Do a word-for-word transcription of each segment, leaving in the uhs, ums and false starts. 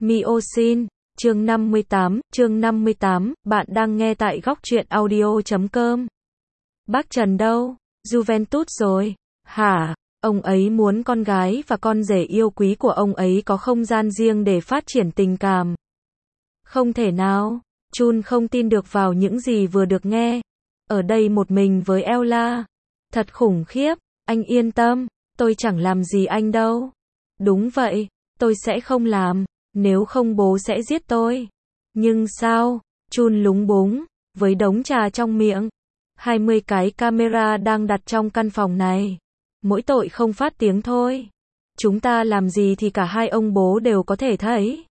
Miosin, chương năm mươi tám, chương năm mươi tám, bạn đang nghe tại góc truyện audio chấm com. Bác Trần đâu? Juventus rồi. Hả? Ông ấy muốn con gái và con rể yêu quý của ông ấy có không gian riêng để phát triển tình cảm. Không thể nào. Chun không tin được vào những gì vừa được nghe. Ở đây một mình với Ella. Thật khủng khiếp. Anh yên tâm, tôi chẳng làm gì anh đâu. Đúng vậy, tôi sẽ không làm. Nếu không bố sẽ giết tôi. Nhưng sao? Chun lúng búng, với đống trà trong miệng. hai mươi cái camera đang đặt trong căn phòng này. Mỗi tội không phát tiếng thôi. Chúng ta làm gì thì cả hai ông bố đều có thể thấy.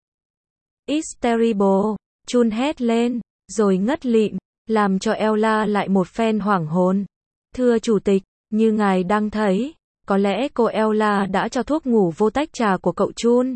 It's terrible. Chun hét lên, rồi ngất lịm, làm cho Ella lại một phen hoảng hồn. Thưa chủ tịch, như ngài đang thấy, có lẽ cô Ella đã cho thuốc ngủ vô tách trà của cậu Chun.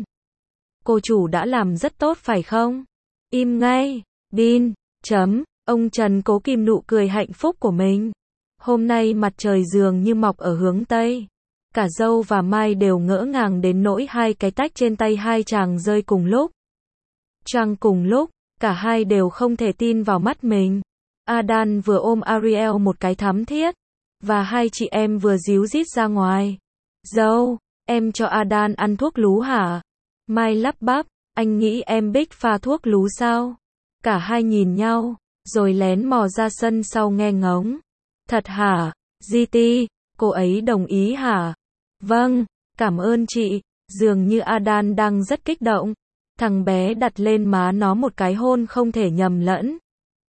Cô chủ đã làm rất tốt phải không? Im ngay, Bin, chấm, ông Trần cố kìm nụ cười hạnh phúc của mình. Hôm nay mặt trời dường như mọc ở hướng Tây. Cả Dâu và Mai đều ngỡ ngàng đến nỗi hai cái tách trên tay hai chàng rơi cùng lúc. Chăng cùng lúc, cả hai đều không thể tin vào mắt mình. Adan vừa ôm Ariel một cái thắm thiết, và hai chị em vừa díu dít ra ngoài. Dâu, em cho Adan ăn thuốc lú hả? Mai lắp bắp, anh nghĩ em Bích pha thuốc lú sao? Cả hai nhìn nhau, rồi lén mò ra sân sau nghe ngóng. Thật hả? giê tê, cô ấy đồng ý hả? Vâng, cảm ơn chị. Dường như Adan đang rất kích động. Thằng bé đặt lên má nó một cái hôn không thể nhầm lẫn.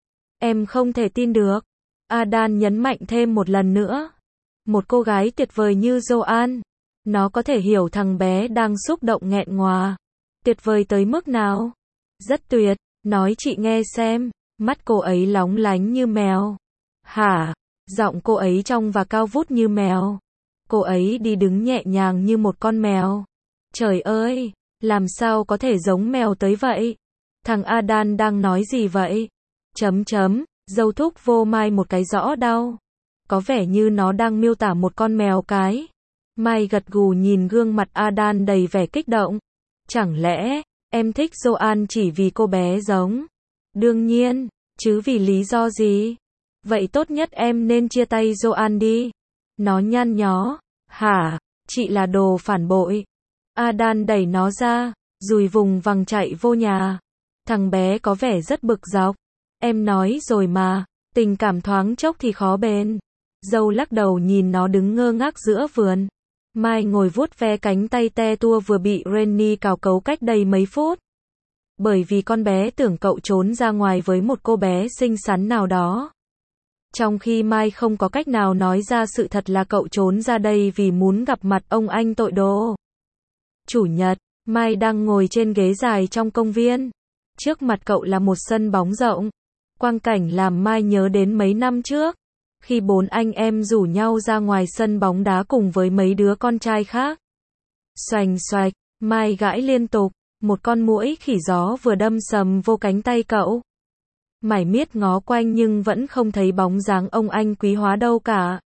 Em không thể tin được. Adan nhấn mạnh thêm một lần nữa. Một cô gái tuyệt vời như Joan. Nó có thể hiểu thằng bé đang xúc động nghẹn ngòa. Tuyệt vời tới mức nào? Rất tuyệt, nói chị nghe xem. Mắt cô ấy lóng lánh như mèo. Hả? Giọng cô ấy trong và cao vút như mèo. Cô ấy đi đứng nhẹ nhàng như một con mèo. Trời ơi, làm sao có thể giống mèo tới vậy? Thằng Adan đang nói gì vậy? Chấm chấm, Dâu thúc vô Mai một cái rõ đau. Có vẻ như nó đang miêu tả một con mèo cái. Mai gật gù nhìn gương mặt Adan đầy vẻ kích động. Chẳng lẽ, em thích Joan chỉ vì cô bé giống? Đương nhiên, chứ vì lý do gì? Vậy tốt nhất em nên chia tay Joan đi. Nó nhăn nhó. Hả? Chị là đồ phản bội. Adan đẩy nó ra, dùi vùng vằng chạy vô nhà. Thằng bé có vẻ rất bực dọc. Em nói rồi mà, tình cảm thoáng chốc thì khó bền. Dâu lắc đầu nhìn nó đứng ngơ ngác giữa vườn. Mai ngồi vuốt ve cánh tay te tua vừa bị Rennie cào cấu cách đây mấy phút. Bởi vì con bé tưởng cậu trốn ra ngoài với một cô bé xinh xắn nào đó. Trong khi Mai không có cách nào nói ra sự thật là cậu trốn ra đây vì muốn gặp mặt ông anh tội đồ. Chủ nhật, Mai đang ngồi trên ghế dài trong công viên. Trước mặt cậu là một sân bóng rộng. Quang cảnh làm Mai nhớ đến mấy năm trước. Khi bốn anh em rủ nhau ra ngoài sân bóng đá cùng với mấy đứa con trai khác. Xoành xoạch, Mai gãi liên tục. Một con muỗi khỉ gió vừa đâm sầm vô cánh tay cậu. Mải miết ngó quanh nhưng vẫn không thấy bóng dáng ông anh quý hóa đâu cả.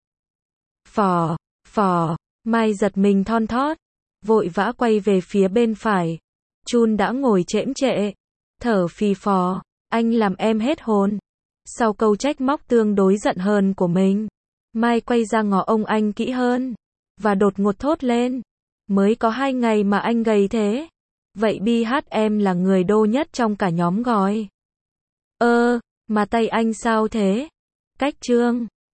Phò, phò, Mai giật mình thon thót. Vội vã quay về phía bên phải. Chun đã ngồi chễm chệ. Thở phì phò. Anh làm em hết hồn. Sau câu trách móc tương đối giận hờn của mình, Mai quay ra ngó ông anh kỹ hơn. Và đột ngột thốt lên. Mới có hai ngày mà anh gầy thế. Vậy bi hát em là người đô nhất trong cả nhóm gọi. Ơ, mà tay anh sao thế? Cách trương.